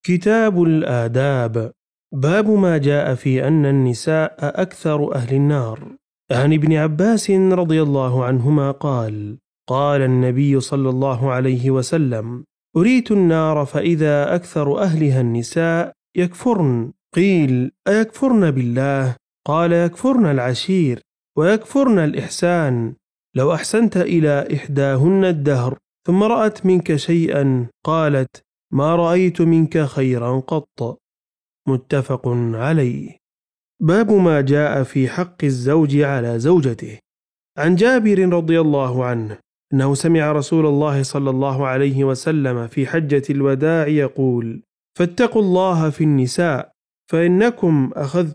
كتاب الآداب. باب ما جاء في أن النساء أكثر أهل النار. عن ابن عباس رضي الله عنهما قال: قال النبي صلى الله عليه وسلم: أريت النار فإذا أكثر أهلها النساء يكفرن. قيل: أيكفرن بالله؟ قال: يكفرن العشير ويكفرن الإحسان. لو أحسنت إلى إحداهن الدهر ثم رأت منك شيئا قالت: ما رأيت منك خيرا قط. متفق عليه. باب ما جاء في حق الزوج على زوجته. عن جابر رضي الله عنه أنه سمع رسول الله صلى الله عليه وسلم في حجة الوداع يقول: فاتقوا الله في النساء فإنكم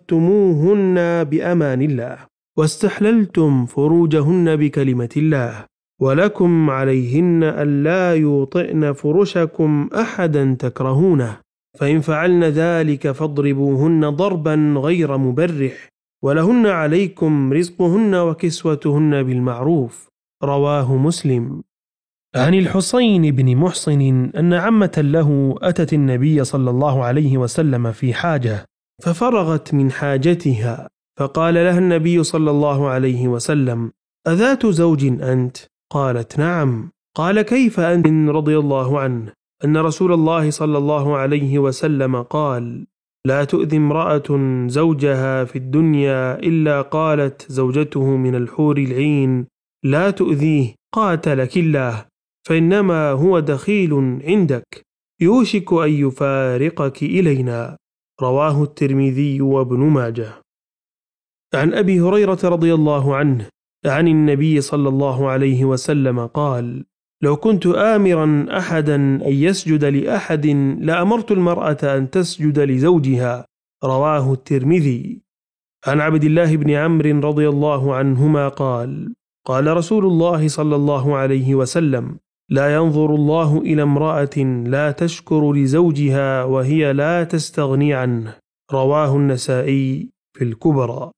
أخذتموهن بأمان الله واستحللتم فروجهن بكلمة الله، ولكم عليهن ألا يوطئن فرشكم أحدا تكرهونه، فإن فعلن ذلك فاضربوهن ضربا غير مبرح، ولهن عليكم رزقهن وكسوتهن بالمعروف. رواه مسلم. عن الحسين بن محصن أن عمة له أتت النبي صلى الله عليه وسلم في حاجة ففرغت من حاجتها، فقال لها النبي صلى الله عليه وسلم: أذات زوج أنت؟ قالت: نعم. قال: كيف أنت؟ رضي الله عنه أن رسول الله صلى الله عليه وسلم قال: لا تؤذي امرأة زوجها في الدنيا إلا قالت زوجته من الحور العين: لا تؤذيه قاتلك الله، فإنما هو دخيل عندك يوشك أن يفارقك إلينا. رواه الترمذي وابن ماجه. عن أبي هريرة رضي الله عنه عن النبي صلى الله عليه وسلم قال: لو كنت آمرا أحدا أن يسجد لأحد لأمرت المرأة أن تسجد لزوجها. رواه الترمذي. عن عبد الله بن عمرو رضي الله عنهما قال: قال رسول الله صلى الله عليه وسلم: لا ينظر الله إلى امرأة لا تشكر لزوجها وهي لا تستغني عنه. رواه النسائي في الكبرى.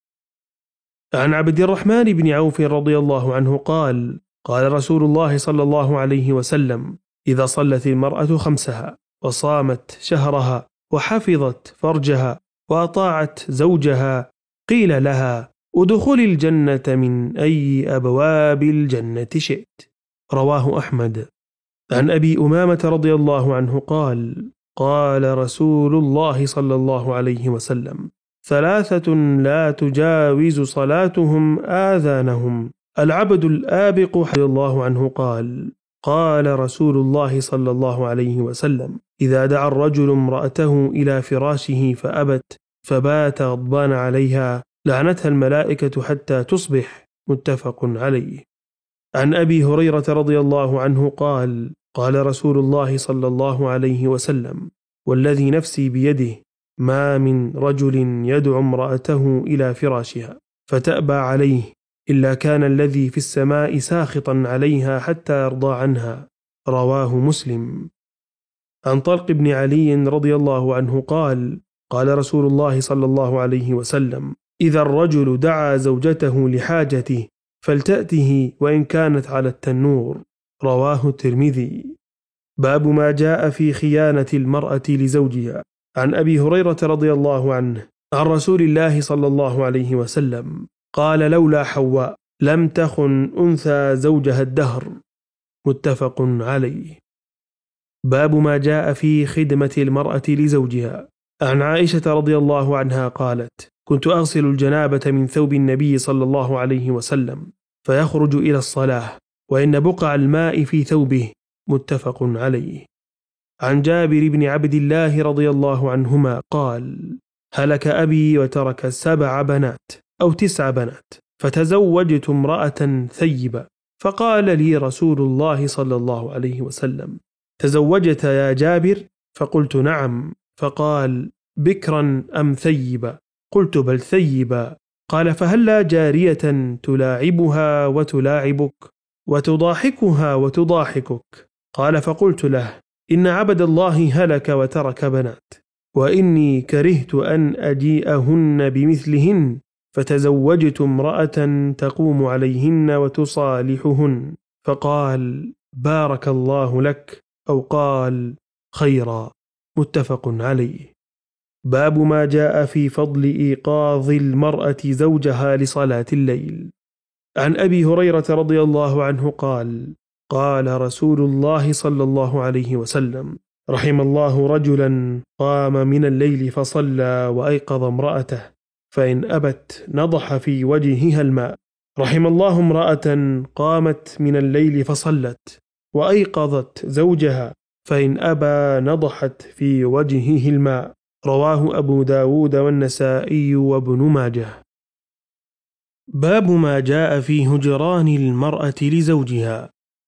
عن عبد الرحمن بن عوف رضي الله عنه قال: قال رسول الله صلى الله عليه وسلم: إذا صلت المرأة خمسها وصامت شهرها وحفظت فرجها وأطاعت زوجها قيل لها: ادخل الجنة من أي أبواب الجنة شئت. رواه أحمد. عن أبي أمامة رضي الله عنه قال: قال رسول الله صلى الله عليه وسلم: ثلاثة لا تجاوز صلاتهم آذانهم: العبد الآبق. رضي الله عنه قال: قال رسول الله صلى الله عليه وسلم: إذا دعا الرجل امرأته إلى فراشه فأبت فبات غضبان عليها لعنتها الملائكة حتى تصبح. متفق عليه. عن أبي هريرة رضي الله عنه قال: قال رسول الله صلى الله عليه وسلم: والذي نفسي بيده ما من رجل يدعو امرأته إلى فراشها فتأبى عليه إلا كان الذي في السماء ساخطا عليها حتى يرضى عنها. رواه مسلم. عن طلق بن علي رضي الله عنه قال: قال رسول الله صلى الله عليه وسلم: إذا الرجل دعا زوجته لحاجته فلتأته وإن كانت على التنور. رواه الترمذي. باب ما جاء في خيانة المرأة لزوجها. عن أبي هريرة رضي الله عنه عن رسول الله صلى الله عليه وسلم قال: لولا حواء لم تخن أنثى زوجها الدهر. متفق عليه. باب ما جاء في خدمة المرأة لزوجها. عن عائشة رضي الله عنها قالت: كنت أغسل الجنابة من ثوب النبي صلى الله عليه وسلم فيخرج إلى الصلاة وإن بقع الماء في ثوبه. متفق عليه. عن جابر بن عبد الله رضي الله عنهما قال: هلك أبي وترك 7 بنات أو 9 بنات، فتزوجت امرأة ثيبة، فقال لي رسول الله صلى الله عليه وسلم: تزوجت يا جابر؟ فقلت: نعم. فقال: بكرا أم ثيبة؟ قلت: بل ثيبة. قال: فهلا جارية تلاعبها وتلاعبك وتضاحكها وتضاحكك؟ قال: فقلت له: إن عبد الله هلك وترك بنات، وإني كرهت أن أجيئهن بمثلهن، فتزوجت امرأة تقوم عليهن وتصالحهن. فقال: بارك الله لك، أو قال: خيرا. متفق عليه. باب ما جاء في فضل إيقاظ المرأة زوجها لصلاة الليل. عن أبي هريرة رضي الله عنه قال: قال رسول الله صلى الله عليه وسلم: رحم الله رجلا قام من الليل فصلى وأيقظ امرأته، فإن أبت نضح في وجهها الماء. رحم الله امرأة قامت من الليل فصلت وأيقظت زوجها، فإن أبى نضحت في وجهه الماء. رواه أبو داود والنسائي وابن ماجه. باب ما جاء في هجران المرأة لزوجها.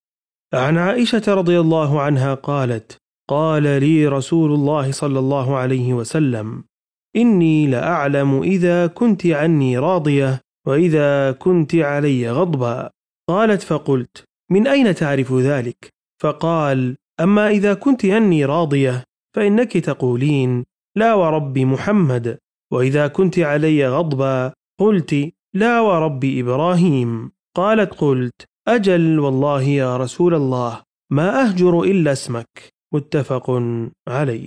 عن عائشة رضي الله عنها قالت: قال لي رسول الله صلى الله عليه وسلم: إني لأعلم إذا كنت عني راضية وإذا كنت علي غضبا. قالت: فقلت: من أين تعرف ذلك؟ فقال: أما إذا كنت عني راضية فإنك تقولين: لا ورب محمد، وإذا كنت علي غضبا قلت: لا ورب إبراهيم. قالت: قلت: أجل والله يا رسول الله، ما أهجر إلا اسمك. متفق عليه.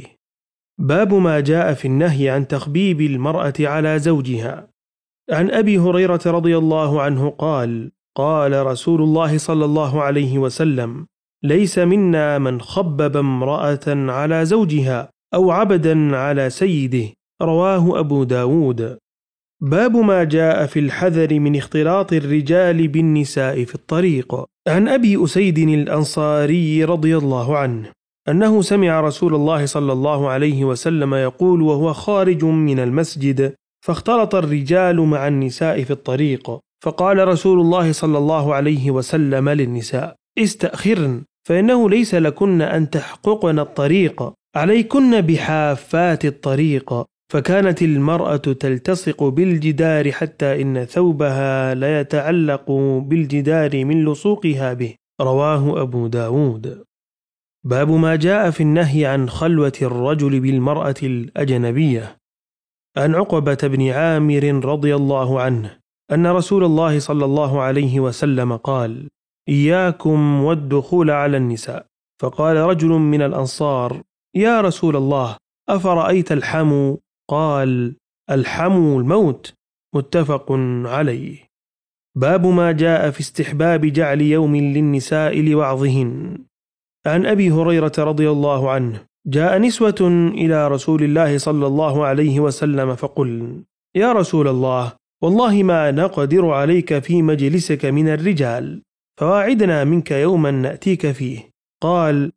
باب ما جاء في النهي عن تخبيب المرأة على زوجها. عن أبي هريرة رضي الله عنه قال: قال رسول الله صلى الله عليه وسلم: ليس منا من خبب امرأة على زوجها أو عبدا على سيده. رواه أبو داود. باب ما جاء في الحذر من اختلاط الرجال بالنساء في الطريق. عن أبي أسيد الأنصاري رضي الله عنه أنه سمع رسول الله صلى الله عليه وسلم يقول وهو خارج من المسجد: فاختلط الرجال مع النساء في الطريق، فقال رسول الله صلى الله عليه وسلم للنساء: استأخرن، فإنه ليس لكن أن تحققن الطريق، عليكن بحافات الطريق. فكانت المرأة تلتصق بالجدار حتى إن ثوبها لا يتعلق بالجدار من لصوقها به. رواه أبو داود. باب ما جاء في النهي عن خلوة الرجل بالمرأة الأجنبية. عن عقبة بن عامر رضي الله عنه أن رسول الله صلى الله عليه وسلم قال: إياكم والدخول على النساء. فقال رجل من الأنصار: يا رسول الله، أفرأيت الحمو؟ قال: الحمو الموت. متفق عليه. باب ما جاء في استحباب جعل يوم للنساء لوعظهن. عن أبي هريرة رضي الله عنه: جاء نسوة إلى رسول الله صلى الله عليه وسلم فقل: يا رسول الله، والله ما نقدر عليك في مجلسك من الرجال، فواعدنا منك يوما نأتيك فيه. قال: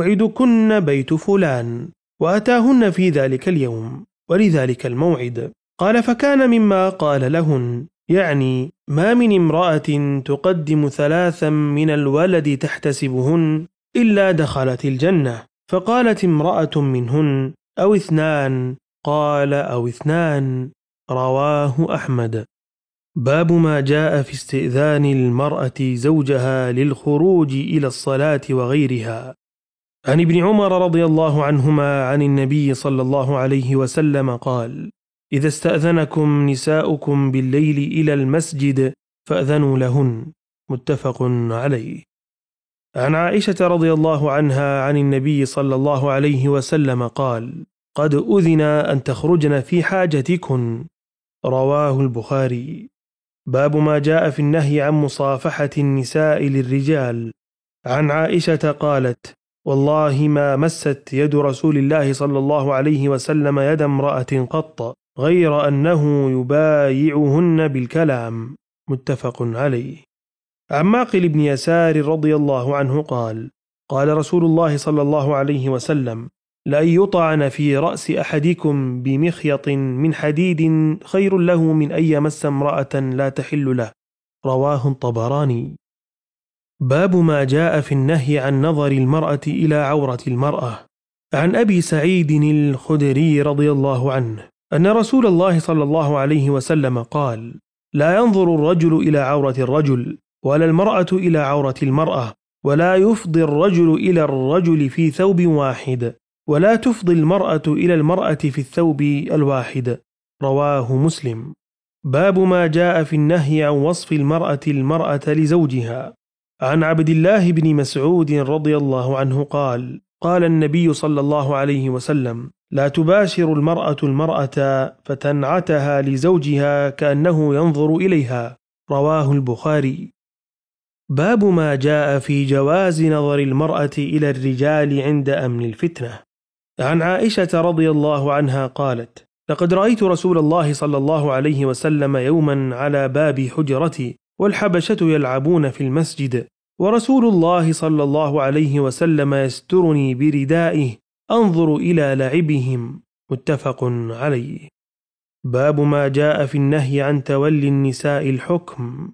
موعدكن بيت فلان. وأتاهن في ذلك اليوم ولذلك الموعد. قال: فكان مما قال لهن، يعني ما من امرأة تقدم 3 من الولد تحتسبهن إلا دخلت الجنة. فقالت امرأة منهن: أو 2. قال: أو 2. رواه أحمد. باب ما جاء في استئذان المرأة زوجها للخروج إلى الصلاة وغيرها. عن ابن عمر رضي الله عنهما عن النبي صلى الله عليه وسلم قال: إذا استأذنكم نساؤكم بالليل إلى المسجد فأذنوا لهن. متفق عليه. عن عائشة رضي الله عنها عن النبي صلى الله عليه وسلم قال: قد أذن أن تخرجن في حاجتكن. رواه البخاري. باب ما جاء في النهي عن مصافحة النساء للرجال. عن عائشة قالت: والله ما مست يد رسول الله صلى الله عليه وسلم يد امرأة قط، غير أنه يبايعهن بالكلام. متفق عليه. عن معقل بن يسار رضي الله عنه قال: قال رسول الله صلى الله عليه وسلم: لأن يطعن في رأس أحدكم بمخيط من حديد خير له من أن يمس امرأة لا تحل له. رواه الطبراني. باب ما جاء في النهي عن نظر المرأة إلى عورة المرأة. عن أبي سعيد الخدري رضي الله عنه أن رسول الله صلى الله عليه وسلم قال: لا ينظر الرجل إلى عورة الرجل، ولا المرأة إلى عورة المرأة، ولا يفضي الرجل إلى الرجل في ثوب واحد، ولا تفضي المرأة إلى المرأة في الثوب الواحد. رواه مسلم. باب ما جاء في النهي عن وصف المرأة لزوجها. عن عبد الله بن مسعود رضي الله عنه قال: قال النبي صلى الله عليه وسلم: لا تباشر المرأة المرأة فتنعتها لزوجها كأنه ينظر إليها. رواه البخاري. باب ما جاء في جواز نظر المرأة إلى الرجال عند أمن الفتنة. عن عائشة رضي الله عنها قالت: لقد رأيت رسول الله صلى الله عليه وسلم يوما على باب حجرتي والحبشة يلعبون في المسجد، ورسول الله صلى الله عليه وسلم يسترني بردائه أنظر إلى لعبهم. متفق عليه. باب ما جاء في النهي عن تولي النساء الحكم.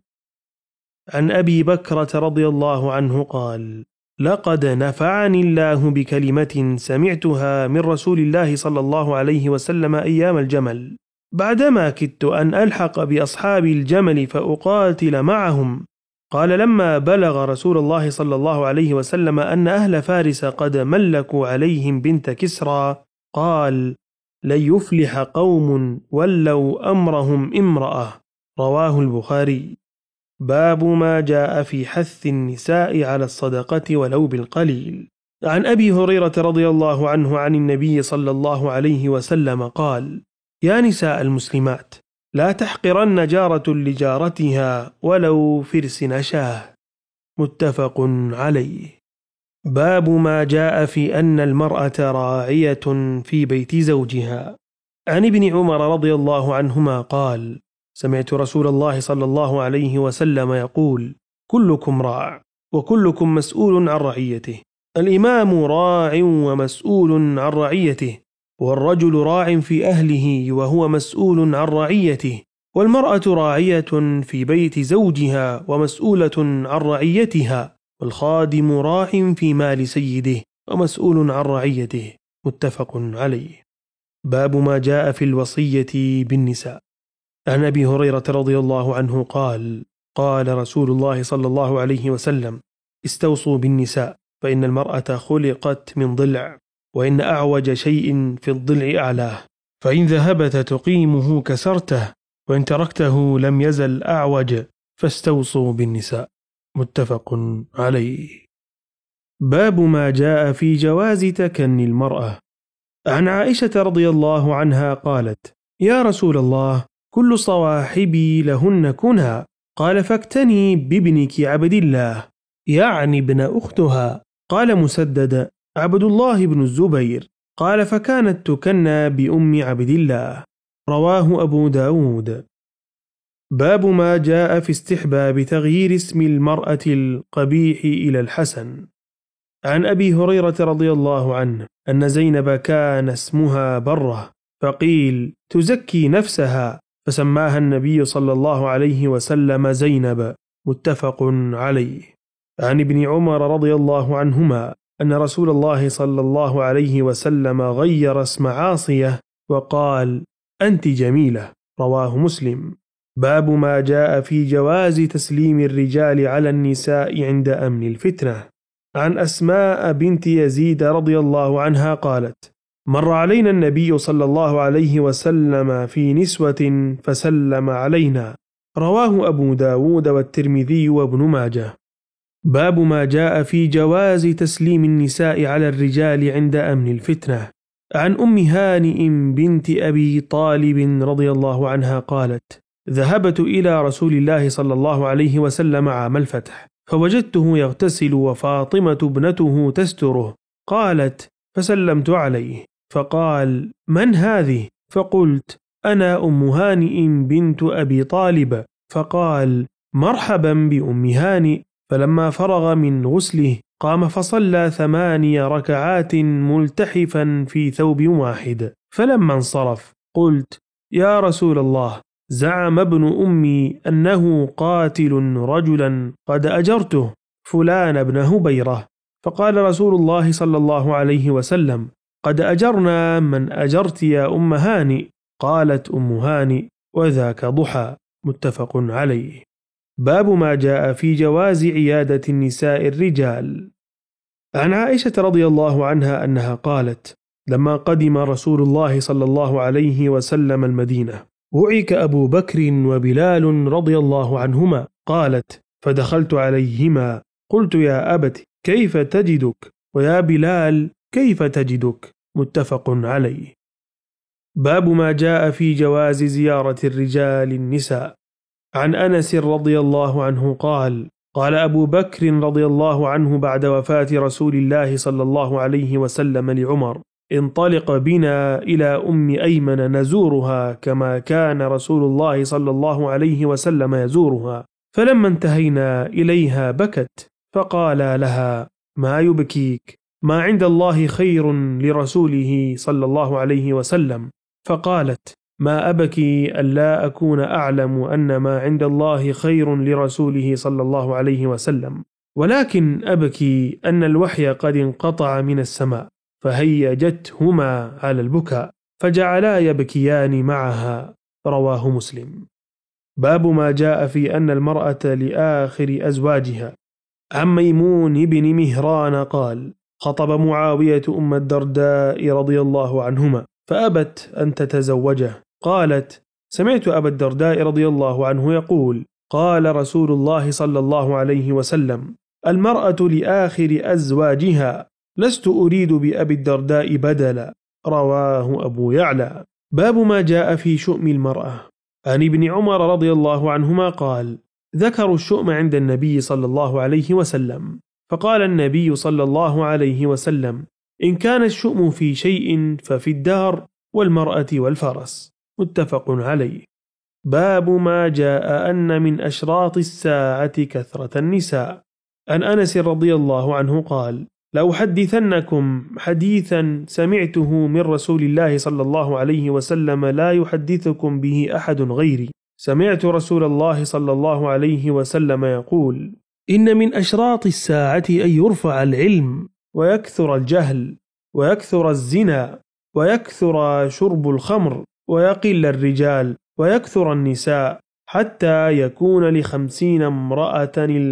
عن أبي بكرة رضي الله عنه قال: لقد نفعني الله بكلمة سمعتها من رسول الله صلى الله عليه وسلم أيام الجمل، بعدما كدت أن ألحق بأصحاب الجمل فأقاتل معهم. قال: لما بلغ رسول الله صلى الله عليه وسلم أن أهل فارس قد ملكوا عليهم بنت كسرى، قال: لن يفلح قوم ولوا أمرهم امرأة. رواه البخاري. باب ما جاء في حث النساء على الصدقة ولو بالقليل. عن أبي هريرة رضي الله عنه عن النبي صلى الله عليه وسلم قال: يا نساء المسلمات، لا تحقرن جارة لجارتها ولو فرس نشاه. متفق عليه. باب ما جاء في أن المرأة راعية في بيت زوجها. عن ابن عمر رضي الله عنهما قال: سمعت رسول الله صلى الله عليه وسلم يقول: كلكم راع وكلكم مسؤول عن رعيته، الإمام راع ومسؤول عن رعيته، والرجل راع في أهله وهو مسؤول عن رعيته، والمرأة راعية في بيت زوجها ومسؤولة عن رعيتها، والخادم راع في مال سيده ومسؤول عن رعيته. متفق عليه. باب ما جاء في الوصية بالنساء. عن أبي هريرة رضي الله عنه قال: قال رسول الله صلى الله عليه وسلم: استوصوا بالنساء، فإن المرأة خلقت من ضلع، وإن أعوج شيء في الضلع أعلاه، فإن ذهبت تقيمه كسرته، وإن تركته لم يزل أعوج، فاستوصوا بالنساء. متفق عليه. باب ما جاء في جواز تكني المرأة. عن عائشة رضي الله عنها قالت: يا رسول الله، كل صواحبي لهن كنها. قال: فاكتني بابنك عبد الله، يعني ابن أختها. قال مسدد: عبد الله بن الزبير. قال: فكانت تكنى بأم عبد الله. رواه أبو داود. باب ما جاء في استحباب تغيير اسم المرأة القبيح إلى الحسن. عن أبي هريرة رضي الله عنه أن زينب كان اسمها برة، فقيل: تزكي نفسها، فسماها النبي صلى الله عليه وسلم زينب. متفق عليه. عن ابن عمر رضي الله عنهما أن رسول الله صلى الله عليه وسلم غير اسم عاصية وقال: أنت جميلة. رواه مسلم. باب ما جاء في جواز تسليم الرجال على النساء عند أمن الفتنة. عن أسماء بنت يزيد رضي الله عنها قالت: مر علينا النبي صلى الله عليه وسلم في نسوة فسلم علينا. رواه أبو داود والترمذي وابن ماجه. باب ما جاء في جواز تسليم النساء على الرجال عند أمن الفتنة. عن أم هانئ بنت أبي طالب رضي الله عنها قالت: ذهبت إلى رسول الله صلى الله عليه وسلم عام الفتح، فوجدته يغتسل وفاطمة ابنته تستره. قالت: فسلمت عليه، فقال: من هذه؟ فقلت: أنا أم هانئ بنت أبي طالب. فقال: مرحبا بأم هانئ. فلما فرغ من غسله قام فصلى 8 ركعات ملتحفا في ثوب واحد. فلما انصرف قلت: يا رسول الله، زعم ابن أمي أنه قاتل رجلا قد أجرته، فلان بن هبيرة. فقال رسول الله صلى الله عليه وسلم: قد أجرنا من أجرت يا أم هانئ. قالت أم هانئ: وذاك ضحى. متفق عليه. باب ما جاء في جواز عيادة النساء الرجال. عن عائشة رضي الله عنها أنها قالت: لما قدم رسول الله صلى الله عليه وسلم المدينة وعك أبو بكر وبلال رضي الله عنهما. قالت: فدخلت عليهما قلت: يا أبت، كيف تجدك؟ ويا بلال، كيف تجدك؟ متفق عليه. باب ما جاء في جواز زيارة الرجال النساء. عن أنس رضي الله عنه قال: قال أبو بكر رضي الله عنه بعد وفاة رسول الله صلى الله عليه وسلم لعمر: انطلق بنا إلى أم أيمن نزورها كما كان رسول الله صلى الله عليه وسلم يزورها. فلما انتهينا إليها بكت، فقال لها: ما يبكيك؟ ما عند الله خير لرسوله صلى الله عليه وسلم. فقالت: ما أبكي ألا أكون أعلم أن ما عند الله خير لرسوله صلى الله عليه وسلم، ولكن أبكي أن الوحي قد انقطع من السماء، فهيجتهما على البكاء، فجعلا يبكيان معها. رواه مسلم. باب ما جاء في أن المرأة لآخر أزواجها. عن ميمون بن مهران قال: خطب معاوية أم الدرداء رضي الله عنهما فأبت أن تتزوجه. قالت: سمعت أبا الدرداء رضي الله عنه يقول: قال رسول الله صلى الله عليه وسلم: المرأة لآخر أزواجها، لست أريد بأبي الدرداء بدلا. رواه أبو يعلى. باب ما جاء في شؤم المرأة. عن ابن عمر رضي الله عنهما قال: ذكروا الشؤم عند النبي صلى الله عليه وسلم، فقال النبي صلى الله عليه وسلم: إن كان الشؤم في شيء ففي الدار والمرأة والفرس. متفق عليه. باب ما جاء أن من أشراط الساعة كثرة النساء. عن أنس رضي الله عنه قال: لأحدثنكم حديثا سمعته من رسول الله صلى الله عليه وسلم لا يحدثكم به أحد غيري. سمعت رسول الله صلى الله عليه وسلم يقول: إن من أشراط الساعة أن يرفع العلم ويكثر الجهل ويكثر الزنا ويكثر شرب الخمر ويقل الرجال ويكثر النساء، حتى يكون ل50 امرأة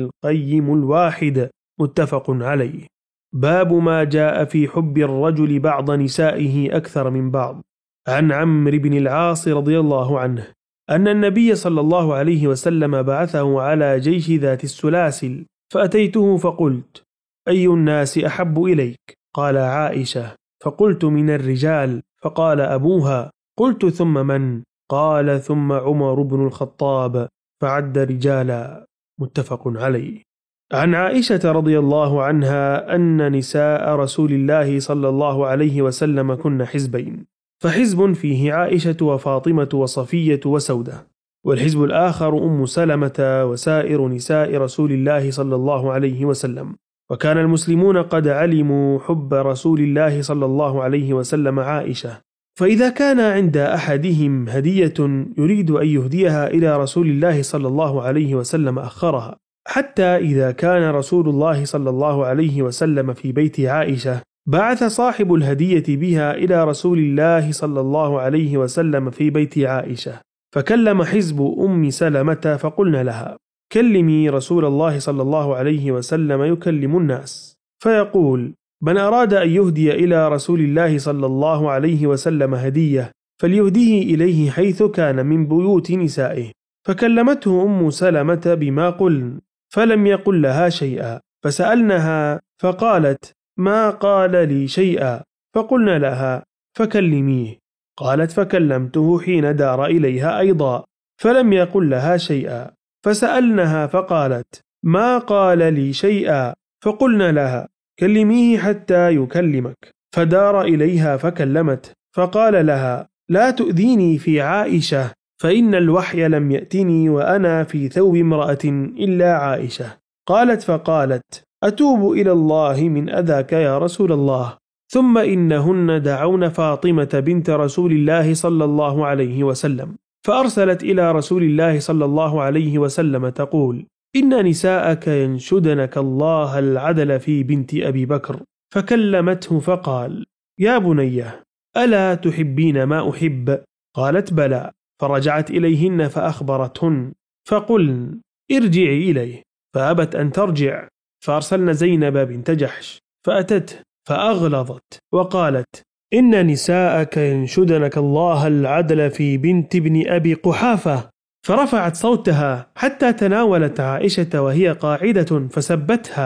القيم الواحد. متفق عليه. باب ما جاء في حب الرجل بعض نسائه أكثر من بعض. عن عمرو بن العاص رضي الله عنه أن النبي صلى الله عليه وسلم بعثه على جيش ذات السلاسل، فأتيته فقلت: أي الناس أحب إليك؟ قال: عائشة. فقلت: من الرجال. فقال أبوها. قلت: ثم من؟ قال: ثم عمر بن الخطاب، فعد رجالا. متفق عليه. عن عائشة رضي الله عنها أن نساء رسول الله صلى الله عليه وسلم كن حزبين، فحزب فيه عائشة وفاطمة وصفية وسودة، والحزب الآخر أم سلمة وسائر نساء رسول الله صلى الله عليه وسلم. وكان المسلمون قد علموا حب رسول الله صلى الله عليه وسلم عائشة، فإذا كان عند أحدهم هدية يريد أن يهديها إلى رسول الله صلى الله عليه وسلم أخرها، حتى إذا كان رسول الله صلى الله عليه وسلم في بيت عائشة بعث صاحب الهدية بها إلى رسول الله صلى الله عليه وسلم في بيت عائشة، فكلم حزب أم سلمة فقلنا لها: كلمي رسول الله صلى الله عليه وسلم يكلم الناس، فيقول: من أراد أن يهدي إلى رسول الله صلى الله عليه وسلم هدية فليهديه إليه حيث كان من بيوت نسائه. فكلمته أم سلمة بما قلن، فلم يقل لها شيئا، فسألنها فقالت: ما قال لي شيئا. فقلنا لها: فكلميه. قالت: فكلمته حين دار إليها أيضا، فلم يقل لها شيئا. فسألنها فقالت: ما قال لي شيئا. فقلنا لها: كلميه حتى يكلمك. فدار إليها فكلمت، فقال لها: لا تؤذيني في عائشة، فإن الوحي لم يأتني وأنا في ثوب امرأة إلا عائشة. قالت: فقالت: أتوب إلى الله من أذاك يا رسول الله. ثم إنهن دعون فاطمة بنت رسول الله صلى الله عليه وسلم، فأرسلت إلى رسول الله صلى الله عليه وسلم تقول: إن نساءك ينشدنك الله العدل في بنت أبي بكر. فكلمته فقال: يا بنية، ألا تحبين ما أحب؟ قالت: بلى. فرجعت إليهن فأخبرتهن، فقلن: ارجعي إليه. فأبت أن ترجع، فأرسلن زينب بنت جحش فأتته فأغلظت وقالت: إن نساءك ينشدنك الله العدل في بنت ابن أبي قحافة. فرفعت صوتها حتى تناولت عائشة وهي قاعدة فسبتها،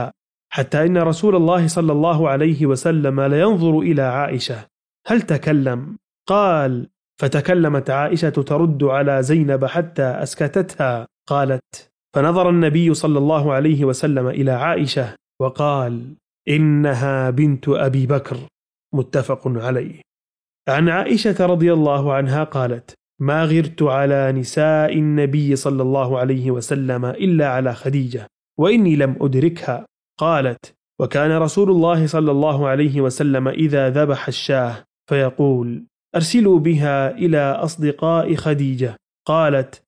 حتى إن رسول الله صلى الله عليه وسلم لينظر إلى عائشة هل تكلم؟ قال: فتكلمت عائشة ترد على زينب حتى أسكتتها. قالت: فنظر النبي صلى الله عليه وسلم إلى عائشة وقال: إنها بنت أبي بكر. متفق عليه. عن عائشة رضي الله عنها قالت: ما غرت على نساء النبي صلى الله عليه وسلم إلا على خديجة، وإني لم أدركها. قالت: وكان رسول الله صلى الله عليه وسلم إذا ذبح الشاه فيقول: أرسلوا بها إلى أصدقاء خديجة. قالت: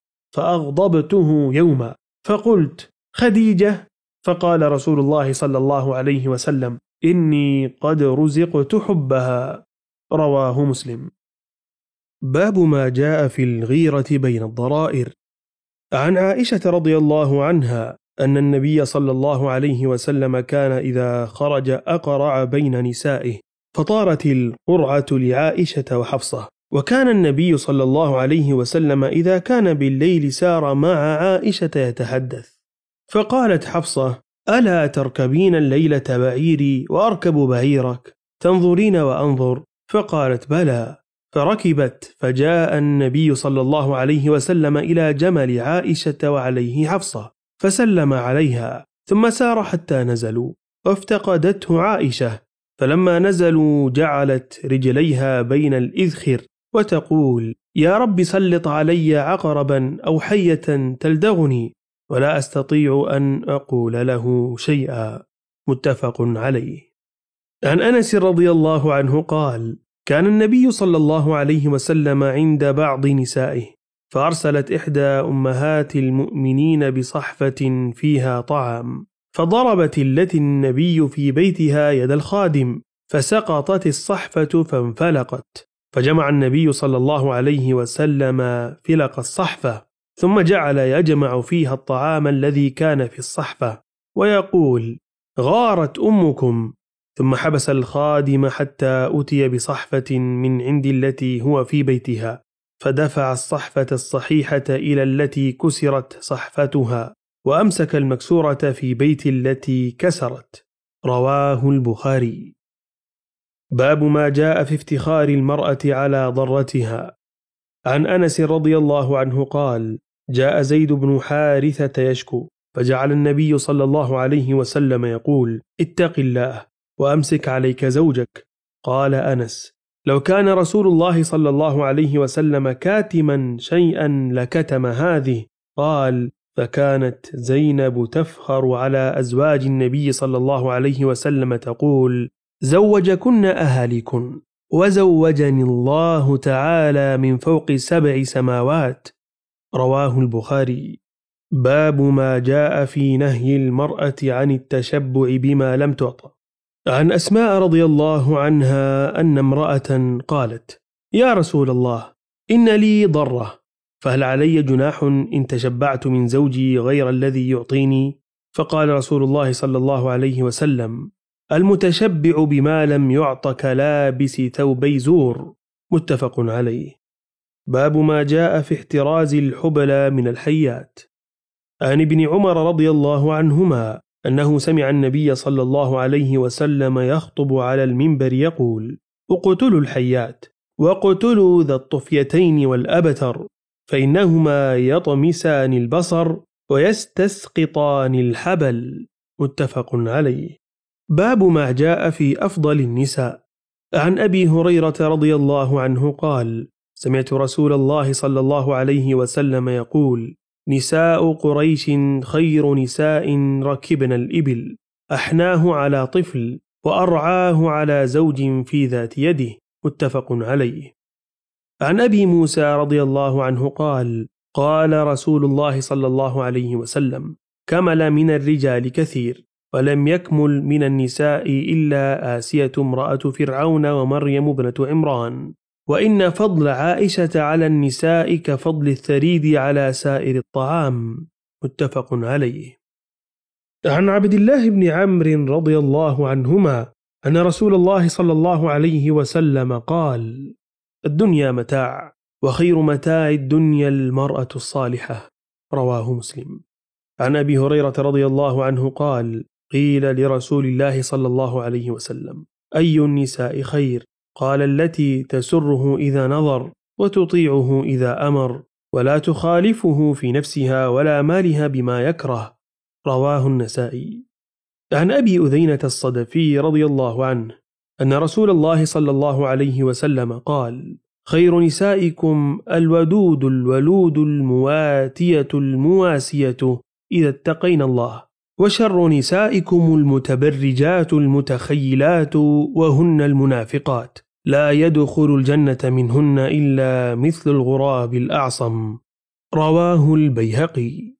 فأغضبته يوما فقلت: خديجة؟ فقال رسول الله صلى الله عليه وسلم: إني قد رزقت حبها. رواه مسلم. باب ما جاء في الغيرة بين الضرائر. عن عائشة رضي الله عنها أن النبي صلى الله عليه وسلم كان إذا خرج أقرع بين نسائه، فطارت القرعة لعائشة وحفصة. وكان النبي صلى الله عليه وسلم إذا كان بالليل سار مع عائشة يتحدث، فقالت حفصة: ألا تركبين الليلة بعيري وأركب بعيرك، تنظرين وأنظر؟ فقالت: بلى. فركبت، فجاء النبي صلى الله عليه وسلم إلى جمل عائشة وعليه حفصة، فسلم عليها، ثم سار حتى نزلوا، وافتقدته عائشة، فلما نزلوا جعلت رجليها بين الإذخر وتقول: يا رب سلط علي عقربا أو حية تلدغني، ولا أستطيع أن أقول له شيئا. متفق عليه. عن أنس رضي الله عنه قال: كان النبي صلى الله عليه وسلم عند بعض نسائه، فأرسلت إحدى أمهات المؤمنين بصحفة فيها طعام، فضربت التي النبي في بيتها يد الخادم، فسقطت الصحفة فانفلقت، فجمع النبي صلى الله عليه وسلم فلق الصحفة، ثم جعل يجمع فيها الطعام الذي كان في الصحفة ويقول: غارت أمكم. ثم حبس الخادم حتى أتي بصحفة من عند التي هو في بيتها، فدفع الصحفة الصحيحة إلى التي كسرت صحفتها، وأمسك المكسورة في بيت التي كسرت. رواه البخاري. باب ما جاء في افتخار المرأة على ضرتها. عن أنس رضي الله عنه قال: جاء زيد بن حارثة يشكو، فجعل النبي صلى الله عليه وسلم يقول: اتق الله وأمسك عليك زوجك. قال أنس: لو كان رسول الله صلى الله عليه وسلم كاتما شيئا لكتم هذه. قال: فكانت زينب تفخر على أزواج النبي صلى الله عليه وسلم تقول: زوجكن أهاليكن، وزوجني الله تعالى من فوق 7 سماوات. رواه البخاري. باب ما جاء في نهي المرأة عن التشبع بما لم تعطى. عن أسماء رضي الله عنها أن امرأة قالت: يا رسول الله، إن لي ضرة، فهل علي جناح إن تشبعت من زوجي غير الذي يعطيني؟ فقال رسول الله صلى الله عليه وسلم: المتشبع بما لم يعط كلابس ثوبي زور. متفق عليه. باب ما جاء في احتراز الحبلى من الحيات. عن ابن عمر رضي الله عنهما أنه سمع النبي صلى الله عليه وسلم يخطب على المنبر يقول: اقتلوا الحيات، واقتلوا ذا الطفيتين والأبتر، فإنهما يطمسان البصر ويستسقطان الحبل. متفق عليه. باب ما جاء في أفضل النساء. عن أبي هريرة رضي الله عنه قال: سمعت رسول الله صلى الله عليه وسلم يقول: نساء قريش خير نساء ركبن الإبل، أحناه على طفل، وأرعاه على زوج في ذات يده. متفق عليه. عن أبي موسى رضي الله عنه قال: قال رسول الله صلى الله عليه وسلم: كمل من الرجال كثير، ولم يكمل من النساء إلا آسية امرأة فرعون ومريم ابنة عمران، وإن فضل عائشة على النساء كفضل الثريد على سائر الطعام. متفق عليه. عن عبد الله بن عمرو رضي الله عنهما أن رسول الله صلى الله عليه وسلم قال: الدنيا متاع، وخير متاع الدنيا المرأة الصالحة. رواه مسلم. عن أبي هريرة رضي الله عنه قال: قيل لرسول الله صلى الله عليه وسلم: أي النساء خير؟ قال: التي تسره إذا نظر، وتطيعه إذا أمر، ولا تخالفه في نفسها ولا مالها بما يكره. رواه النسائي. عن أبي أذينة الصدفي رضي الله عنه أن رسول الله صلى الله عليه وسلم قال: خير نسائكم الودود الولود المواتية المواسية إذا اتقين الله، وشر نسائكم المتبرجات المتخيلات وهن المنافقات، لا يدخل الجنة منهن إلا مثل الغراب الأعصم. رواه البيهقي.